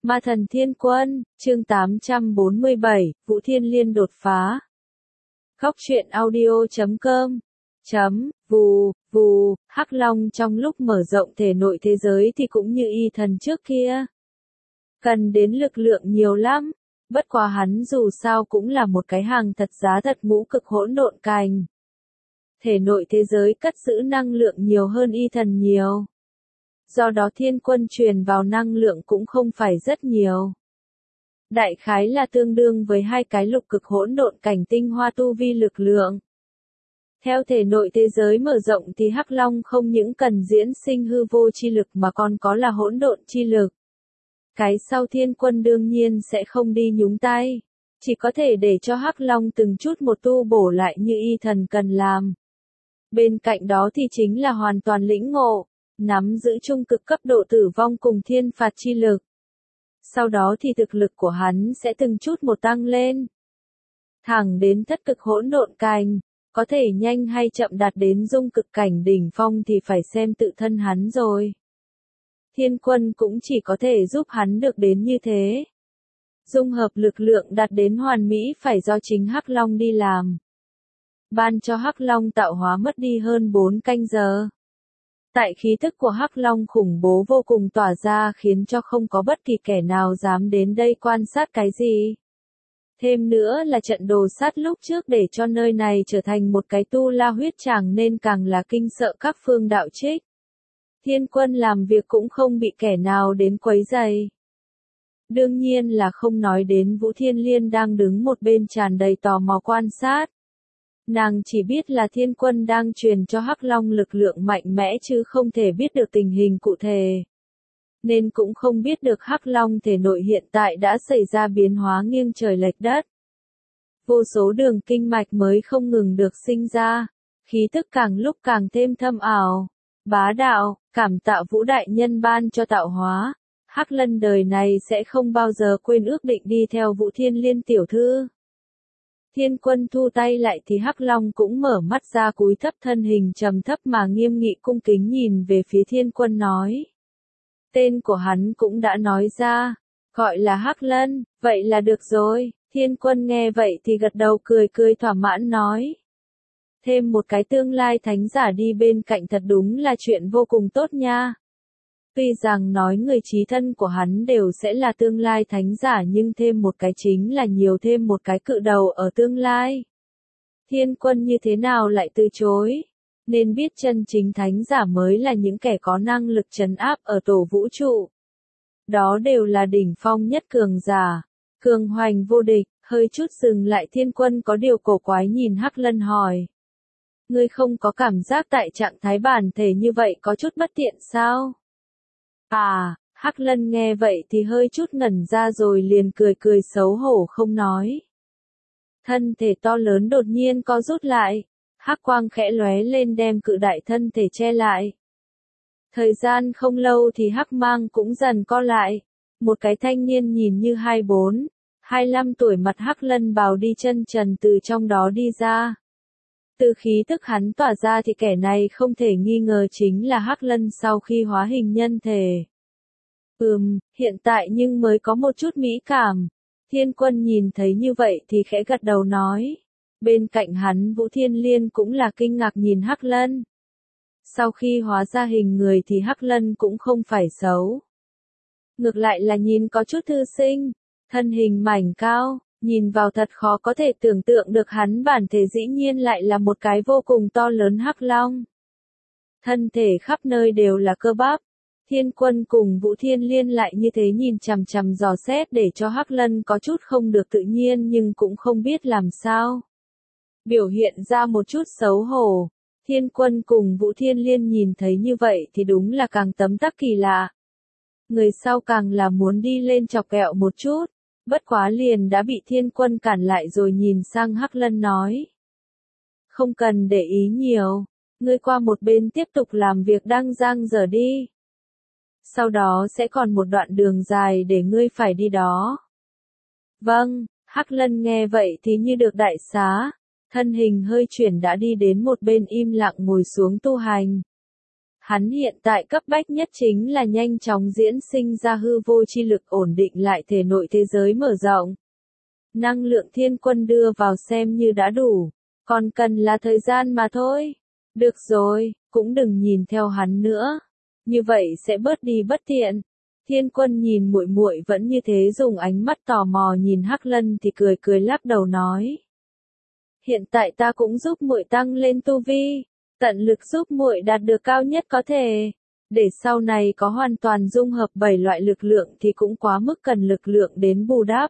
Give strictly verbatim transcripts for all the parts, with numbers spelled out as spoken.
Ma thần thiên quân, chương tám trăm bốn mươi bảy, Vũ Thiên Liên đột phá. Góc truyện audio chấm com chấm, vù, vù, Hắc Long trong lúc mở rộng thể nội thế giới thì cũng như y thần trước kia. Cần đến lực lượng nhiều lắm, bất quá hắn dù sao cũng là một cái hàng thật giá thật ngũ cực hỗn độn cành. Thể nội thế giới cất giữ năng lượng nhiều hơn y thần nhiều. Do đó thiên quân truyền vào năng lượng cũng không phải rất nhiều. Đại khái là tương đương với hai cái lục cực hỗn độn cảnh tinh hoa tu vi lực lượng. Theo thể nội thế giới mở rộng thì Hắc Long không những cần diễn sinh hư vô chi lực mà còn có là hỗn độn chi lực. Cái sau thiên quân đương nhiên sẽ không đi nhúng tay, chỉ có thể để cho Hắc Long từng chút một tu bổ lại như y thần cần làm. Bên cạnh đó thì chính là hoàn toàn lĩnh ngộ, nắm giữ trung cực cấp độ tử vong cùng thiên phạt chi lực. Sau đó thì thực lực của hắn sẽ từng chút một tăng lên. Thẳng đến thất cực hỗn độn cảnh, có thể nhanh hay chậm đạt đến dung cực cảnh đỉnh phong thì phải xem tự thân hắn rồi. Thiên quân cũng chỉ có thể giúp hắn được đến như thế. Dung hợp lực lượng đạt đến hoàn mỹ phải do chính Hắc Long đi làm. Ban cho Hắc Long tạo hóa mất đi hơn bốn canh giờ. Tại khí tức của Hắc Long khủng bố vô cùng tỏa ra khiến cho không có bất kỳ kẻ nào dám đến đây quan sát cái gì. Thêm nữa là trận đồ sát lúc trước để cho nơi này trở thành một cái tu la huyết tràng nên càng là kinh sợ các phương đạo trích. Thiên quân làm việc cũng không bị kẻ nào đến quấy rầy. Đương nhiên là không nói đến Vũ Thiên Liên đang đứng một bên tràn đầy tò mò quan sát. Nàng chỉ biết là thiên quân đang truyền cho Hắc Long lực lượng mạnh mẽ chứ không thể biết được tình hình cụ thể. Nên cũng không biết được Hắc Long thể nội hiện tại đã xảy ra biến hóa nghiêng trời lệch đất. Vô số đường kinh mạch mới không ngừng được sinh ra, khí tức càng lúc càng thêm thâm ảo, bá đạo, cảm tạ Vũ Đại Nhân ban cho tạo hóa. Hắc Lân đời này sẽ không bao giờ quên ước định đi theo Vũ Thiên Liên tiểu thư. Thiên quân thu tay lại thì Hắc Long cũng mở mắt ra cúi thấp thân hình trầm thấp mà nghiêm nghị cung kính nhìn về phía thiên quân nói. Tên của hắn cũng đã nói ra, gọi là Hắc Lân, vậy là được rồi. Thiên quân nghe vậy thì gật đầu cười cười thỏa mãn nói. Thêm một cái tương lai thánh giả đi bên cạnh thật đúng là chuyện vô cùng tốt nha. Tuy rằng nói người chí thân của hắn đều sẽ là tương lai thánh giả nhưng thêm một cái chính là nhiều thêm một cái cự đầu ở tương lai. Thiên quân như thế nào lại từ chối? Nên biết chân chính thánh giả mới là những kẻ có năng lực trấn áp ở tổ vũ trụ. Đó đều là đỉnh phong nhất cường giả, cường hoành vô địch. Hơi chút dừng lại thiên quân có điều cổ quái nhìn Hắc Lân hỏi. Ngươi không có cảm giác tại trạng thái bản thể như vậy có chút bất tiện sao? À, Hắc Lân nghe vậy thì hơi chút ngẩn ra rồi liền cười cười xấu hổ không nói. Thân thể to lớn đột nhiên co rút lại, hắc quang khẽ lóe lên đem cự đại thân thể che lại. Thời gian không lâu thì hắc mang cũng dần co lại, một cái thanh niên nhìn như hai mươi bốn, hai mươi lăm tuổi mặt Hắc Lân bào đi chân trần từ trong đó đi ra. Từ khí tức hắn tỏa ra thì kẻ này không thể nghi ngờ chính là Hắc Lân sau khi hóa hình nhân thể. Ừm, hiện tại nhưng mới có một chút mỹ cảm. Thiên quân nhìn thấy như vậy thì khẽ gật đầu nói. Bên cạnh hắn Vũ Thiên Liên cũng là kinh ngạc nhìn Hắc Lân. Sau khi hóa ra hình người thì Hắc Lân cũng không phải xấu. Ngược lại là nhìn có chút thư sinh, thân hình mảnh cao. Nhìn vào thật khó có thể tưởng tượng được hắn bản thể dĩ nhiên lại là một cái vô cùng to lớn Hắc Long. Thân thể khắp nơi đều là cơ bắp. Thiên quân cùng Vũ Thiên Liên lại như thế nhìn chằm chằm dò xét để cho Hắc Lân có chút không được tự nhiên nhưng cũng không biết làm sao. Biểu hiện ra một chút xấu hổ. Thiên quân cùng Vũ Thiên Liên nhìn thấy như vậy thì đúng là càng tấm tắc kỳ lạ. Người sau càng là muốn đi lên chọc ghẹo một chút. Bất quá liền đã bị thiên quân cản lại rồi nhìn sang Hắc Lân nói. Không cần để ý nhiều, ngươi qua một bên tiếp tục làm việc đang giang dở đi. Sau đó sẽ còn một đoạn đường dài để ngươi phải đi đó. Vâng, Hắc Lân nghe vậy thì như được đại xá, thân hình hơi chuyển đã đi đến một bên im lặng ngồi xuống tu hành. Hắn hiện tại cấp bách nhất chính là nhanh chóng diễn sinh ra hư vô chi lực ổn định lại thể nội thế giới mở rộng. Năng lượng thiên quân đưa vào xem như đã đủ, còn cần là thời gian mà thôi. Được rồi, cũng đừng nhìn theo hắn nữa, như vậy sẽ bớt đi bất tiện. Thiên quân nhìn muội muội vẫn như thế dùng ánh mắt tò mò nhìn Hắc Lân thì cười cười lắc đầu nói: "Hiện tại ta cũng giúp muội tăng lên tu vi, tận lực giúp muội đạt được cao nhất có thể, để sau này có hoàn toàn dung hợp bảy loại lực lượng thì cũng quá mức cần lực lượng đến bù đắp."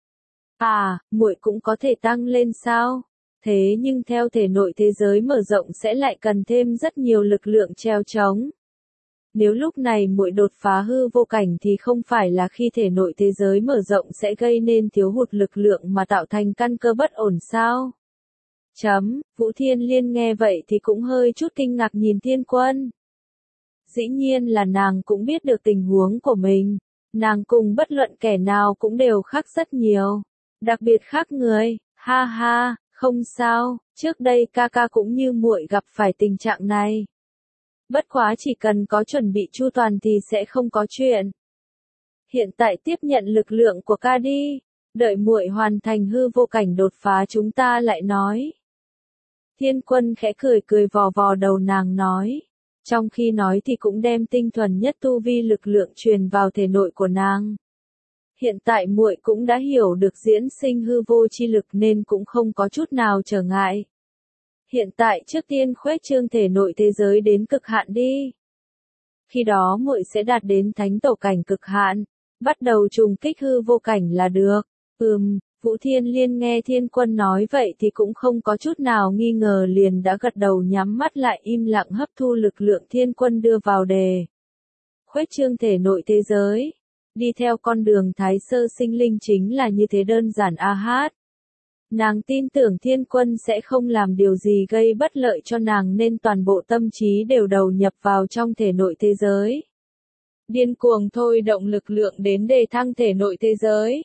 "À, muội cũng có thể tăng lên sao? Thế nhưng theo thể nội thế giới mở rộng sẽ lại cần thêm rất nhiều lực lượng treo trống. Nếu lúc này muội đột phá hư vô cảnh thì không phải là khi thể nội thế giới mở rộng sẽ gây nên thiếu hụt lực lượng mà tạo thành căn cơ bất ổn sao?" Chấm, Vũ Thiên Liên nghe vậy thì cũng hơi chút kinh ngạc nhìn Thiên Quân. Dĩ nhiên là nàng cũng biết được tình huống của mình, nàng cùng bất luận kẻ nào cũng đều khác rất nhiều, đặc biệt khác người, ha ha, không sao, trước đây ca ca cũng như muội gặp phải tình trạng này. Bất quá chỉ cần có chuẩn bị chu toàn thì sẽ không có chuyện. Hiện tại tiếp nhận lực lượng của ca đi, đợi muội hoàn thành hư vô cảnh đột phá chúng ta lại nói. Thiên Quân khẽ cười cười vò vò đầu nàng nói, trong khi nói thì cũng đem tinh thuần nhất tu vi lực lượng truyền vào thể nội của nàng. Hiện tại muội cũng đã hiểu được diễn sinh hư vô chi lực nên cũng không có chút nào trở ngại. Hiện tại trước tiên khuếch trương thể nội thế giới đến cực hạn đi. Khi đó muội sẽ đạt đến thánh tổ cảnh cực hạn, bắt đầu trùng kích hư vô cảnh là được. Ừm, Vũ Thiên Liên nghe Thiên Quân nói vậy thì cũng không có chút nào nghi ngờ liền đã gật đầu nhắm mắt lại im lặng hấp thu lực lượng Thiên Quân đưa vào đề. Khuếch trương thể nội thế giới. Đi theo con đường thái sơ sinh linh chính là như thế đơn giản a hát. Nàng tin tưởng Thiên Quân sẽ không làm điều gì gây bất lợi cho nàng nên toàn bộ tâm trí đều đầu nhập vào trong thể nội thế giới. Điên cuồng thôi động lực lượng đến đề thăng thể nội thế giới.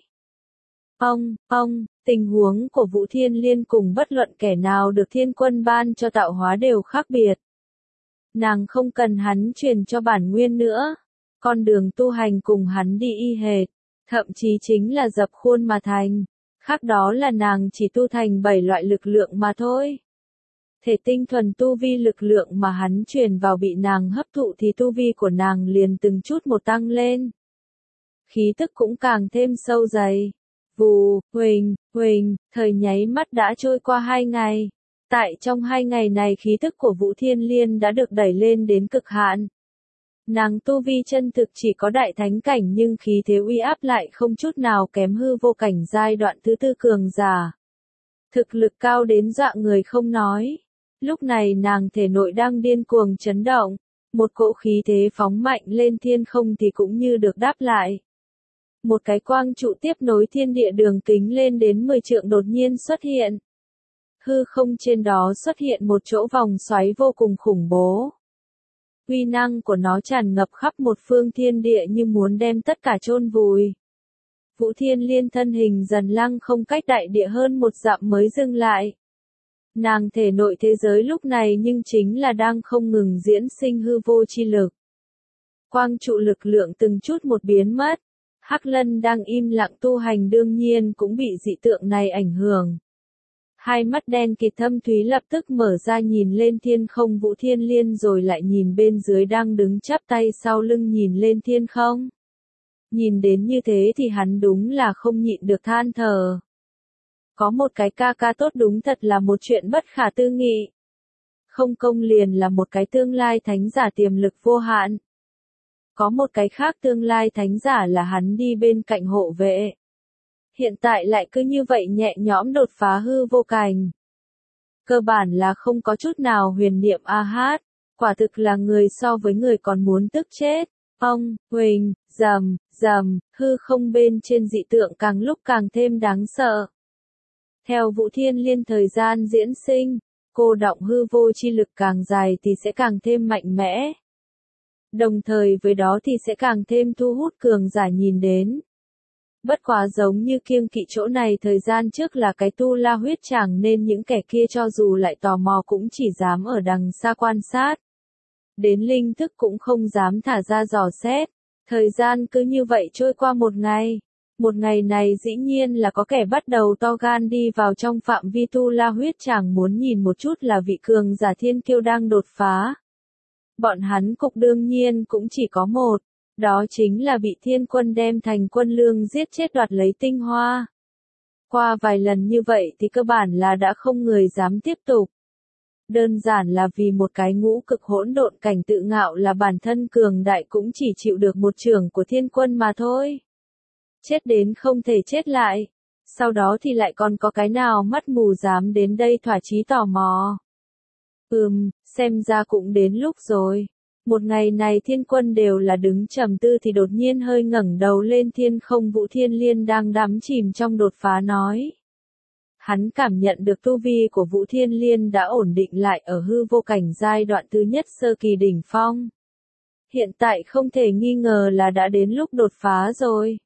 Ông, ông, tình huống của Vũ Thiên Liên cùng bất luận kẻ nào được Thiên Quân ban cho tạo hóa đều khác biệt. Nàng không cần hắn truyền cho bản nguyên nữa. Con đường tu hành cùng hắn đi y hệt, thậm chí chính là dập khuôn mà thành. Khác đó là nàng chỉ tu thành bảy loại lực lượng mà thôi. Thể tinh thuần tu vi lực lượng mà hắn truyền vào bị nàng hấp thụ thì tu vi của nàng liền từng chút một tăng lên. Khí tức cũng càng thêm sâu dày. Vù, huỳnh, huỳnh, thời nháy mắt đã trôi qua hai ngày. Tại trong hai ngày này khí tức của Vũ Thiên Liên đã được đẩy lên đến cực hạn. Nàng tu vi chân thực chỉ có đại thánh cảnh nhưng khí thế uy áp lại không chút nào kém hư vô cảnh giai đoạn thứ tư cường giả. Thực lực cao đến dọa người không nói. Lúc này nàng thể nội đang điên cuồng chấn động, một cỗ khí thế phóng mạnh lên thiên không thì cũng như được đáp lại. Một cái quang trụ tiếp nối thiên địa đường kính lên đến mười trượng đột nhiên xuất hiện. Hư không trên đó xuất hiện một chỗ vòng xoáy vô cùng khủng bố. Uy năng của nó tràn ngập khắp một phương thiên địa như muốn đem tất cả chôn vùi. Vũ Thiên Liên thân hình dần lăng không cách đại địa hơn một dặm mới dừng lại. Nàng thể nội thế giới lúc này nhưng chính là đang không ngừng diễn sinh hư vô chi lực. Quang trụ lực lượng từng chút một biến mất. Hắc Lân đang im lặng tu hành đương nhiên cũng bị dị tượng này ảnh hưởng. Hai mắt đen kịt thâm thúy lập tức mở ra nhìn lên thiên không Vũ Thiên Liên rồi lại nhìn bên dưới đang đứng chắp tay sau lưng nhìn lên thiên không. Nhìn đến như thế thì hắn đúng là không nhịn được than thở. Có một cái ca ca tốt đúng thật là một chuyện bất khả tư nghị. Không công liền là một cái tương lai thánh giả tiềm lực vô hạn. Có một cái khác tương lai thánh giả là hắn đi bên cạnh hộ vệ. Hiện tại lại cứ như vậy nhẹ nhõm đột phá hư vô cảnh. Cơ bản là không có chút nào huyền niệm a hát, quả thực là người so với người còn muốn tức chết. Ông, huỳnh, rầm, rầm, hư không bên trên dị tượng càng lúc càng thêm đáng sợ. Theo Vũ Thiên Liên thời gian diễn sinh, cô đọng hư vô chi lực càng dài thì sẽ càng thêm mạnh mẽ. Đồng thời với đó thì sẽ càng thêm thu hút cường giả nhìn đến. Bất quá giống như kiêng kỵ chỗ này thời gian trước là cái tu la huyết tràng nên những kẻ kia cho dù lại tò mò cũng chỉ dám ở đằng xa quan sát. Đến linh thức cũng không dám thả ra dò xét. Thời gian cứ như vậy trôi qua một ngày. Một ngày này dĩ nhiên là có kẻ bắt đầu to gan đi vào trong phạm vi tu la huyết tràng muốn nhìn một chút là vị cường giả thiên kiêu đang đột phá. Bọn hắn cục đương nhiên cũng chỉ có một, đó chính là bị thiên quân đem thành quân lương giết chết đoạt lấy tinh hoa. Qua vài lần như vậy thì cơ bản là đã không người dám tiếp tục. Đơn giản là vì một cái ngũ cực hỗn độn cảnh tự ngạo là bản thân cường đại cũng chỉ chịu được một chưởng của thiên quân mà thôi. Chết đến không thể chết lại. Sau đó thì lại còn có cái nào mắt mù dám đến đây thỏa chí tò mò. Ừm, xem ra cũng đến lúc rồi. Một ngày này thiên quân đều là đứng trầm tư thì đột nhiên hơi ngẩng đầu lên thiên không. Vũ Thiên Liên đang đắm chìm trong đột phá nói. Hắn cảm nhận được tu vi của Vũ Thiên Liên đã ổn định lại ở hư vô cảnh giai đoạn thứ nhất sơ kỳ đỉnh phong. Hiện tại không thể nghi ngờ là đã đến lúc đột phá rồi.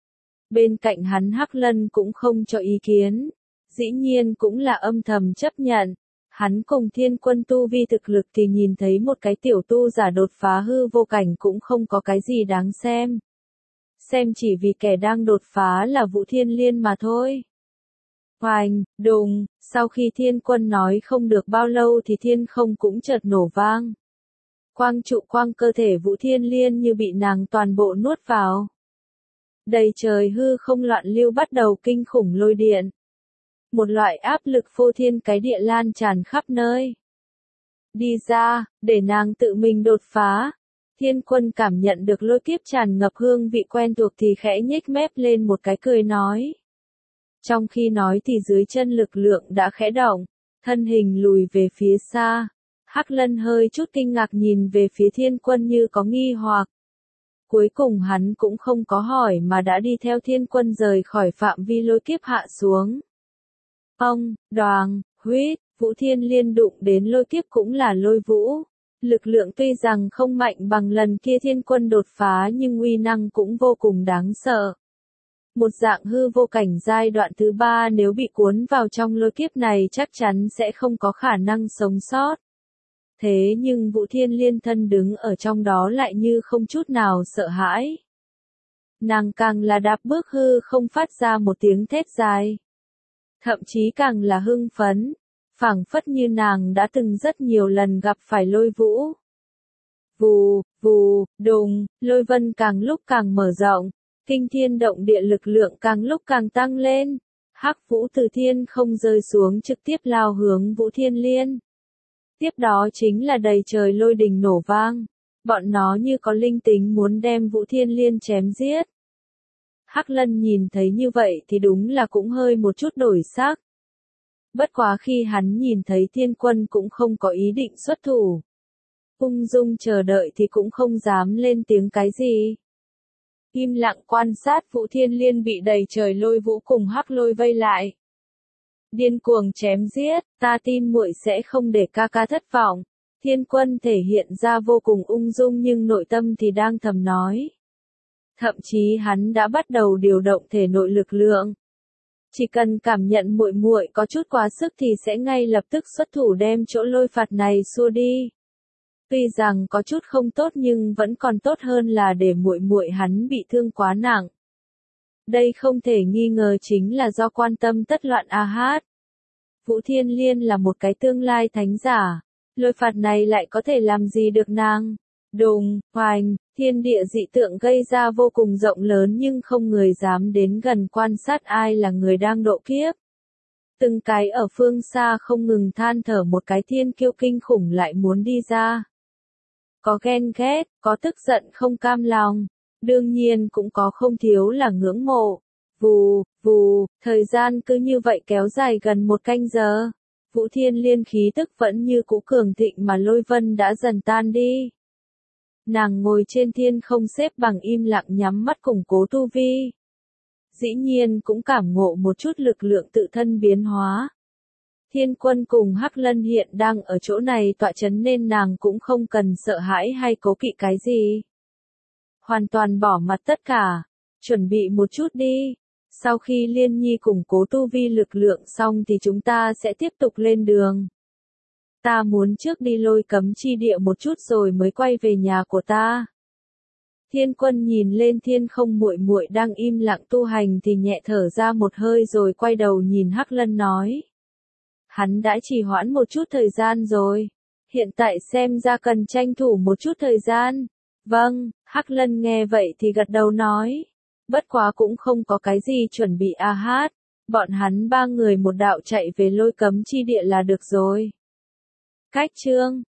Bên cạnh hắn Hắc Lân cũng không cho ý kiến, dĩ nhiên cũng là âm thầm chấp nhận. Hắn cùng thiên quân tu vi thực lực thì nhìn thấy một cái tiểu tu giả đột phá hư vô cảnh cũng không có cái gì đáng xem. Xem chỉ vì kẻ đang đột phá là Vũ Thiên Liên mà thôi. Hoành, đùng, sau khi thiên quân nói không được bao lâu thì thiên không cũng chợt nổ vang. Quang trụ quang cơ thể Vũ Thiên Liên như bị nàng toàn bộ nuốt vào. Đầy trời hư không loạn lưu bắt đầu kinh khủng lôi điện. Một loại áp lực phô thiên cái địa lan tràn khắp nơi. Đi ra, để nàng tự mình đột phá. Thiên quân cảm nhận được lôi kiếp tràn ngập hương vị quen thuộc thì khẽ nhếch mép lên một cái cười nói. Trong khi nói thì dưới chân lực lượng đã khẽ động, thân hình lùi về phía xa. Hắc Lân hơi chút kinh ngạc nhìn về phía thiên quân như có nghi hoặc. Cuối cùng hắn cũng không có hỏi mà đã đi theo thiên quân rời khỏi phạm vi lôi kiếp hạ xuống. Ông, đoàng, huyết, Vũ Thiên Liên đụng đến lôi kiếp cũng là lôi vũ. Lực lượng tuy rằng không mạnh bằng lần kia thiên quân đột phá nhưng uy năng cũng vô cùng đáng sợ. Một dạng hư vô cảnh giai đoạn thứ ba nếu bị cuốn vào trong lôi kiếp này chắc chắn sẽ không có khả năng sống sót. Thế nhưng Vũ Thiên Liên thân đứng ở trong đó lại như không chút nào sợ hãi. Nàng càng là đạp bước hư không phát ra một tiếng thét dài. Thậm chí càng là hưng phấn, phảng phất như nàng đã từng rất nhiều lần gặp phải lôi vũ. Vù, vù, đùng, lôi vân càng lúc càng mở rộng, kinh thiên động địa lực lượng càng lúc càng tăng lên. Hắc vũ từ thiên không rơi xuống trực tiếp lao hướng Vũ Thiên Liên. Tiếp đó chính là đầy trời lôi đình nổ vang, bọn nó như có linh tính muốn đem Vũ Thiên Liên chém giết. Hắc Lân nhìn thấy như vậy thì đúng là cũng hơi một chút đổi sắc. Bất quá khi hắn nhìn thấy thiên quân cũng không có ý định xuất thủ. Ung dung chờ đợi thì cũng không dám lên tiếng cái gì. Im lặng quan sát Vũ Thiên Liên bị đầy trời lôi vũ cùng hắc lôi vây lại. Điên cuồng chém giết, ta tin muội sẽ không để ca ca thất vọng. Thiên quân thể hiện ra vô cùng ung dung nhưng nội tâm thì đang thầm nói. Thậm chí hắn đã bắt đầu điều động thể nội lực lượng. Chỉ cần cảm nhận muội muội có chút quá sức thì sẽ ngay lập tức xuất thủ đem chỗ lôi phạt này xua đi. Tuy rằng có chút không tốt nhưng vẫn còn tốt hơn là để muội muội hắn bị thương quá nặng. Đây không thể nghi ngờ chính là do quan tâm tất loạn A Hát. Vũ Thiên Liên là một cái tương lai thánh giả, lôi phạt này lại có thể làm gì được nàng. Đùng, hoành, thiên địa dị tượng gây ra vô cùng rộng lớn nhưng không người dám đến gần quan sát ai là người đang độ kiếp. Từng cái ở phương xa không ngừng than thở một cái thiên kiêu kinh khủng lại muốn đi ra. Có ghen ghét, có tức giận không cam lòng, đương nhiên cũng có không thiếu là ngưỡng mộ. Vù, vù, thời gian cứ như vậy kéo dài gần một canh giờ. Vũ Thiên Liên khí tức vẫn như cũ cường thịnh mà lôi vân đã dần tan đi. Nàng ngồi trên thiên không xếp bằng im lặng nhắm mắt củng cố tu vi. Dĩ nhiên cũng cảm ngộ một chút lực lượng tự thân biến hóa. Thiên quân cùng Hắc Lân hiện đang ở chỗ này tọa chấn nên nàng cũng không cần sợ hãi hay cố kỵ cái gì. Hoàn toàn bỏ mặt tất cả, chuẩn bị một chút đi. Sau khi Liên Nhi củng cố tu vi lực lượng xong thì chúng ta sẽ tiếp tục lên đường. ta muốn trước đi lôi cấm chi địa một chút rồi mới quay về nhà của ta. Thiên Quân nhìn lên Thiên Không muội muội đang im lặng tu hành thì nhẹ thở ra một hơi rồi quay đầu nhìn Hắc Lân nói. Hắn đã trì hoãn một chút thời gian rồi. Hiện tại xem ra cần tranh thủ một chút thời gian. Vâng, Hắc Lân nghe vậy thì gật đầu nói. Bất quá cũng không có cái gì chuẩn bị a hát. Bọn hắn ba người một đạo chạy về lôi cấm chi địa là được rồi. Cách chương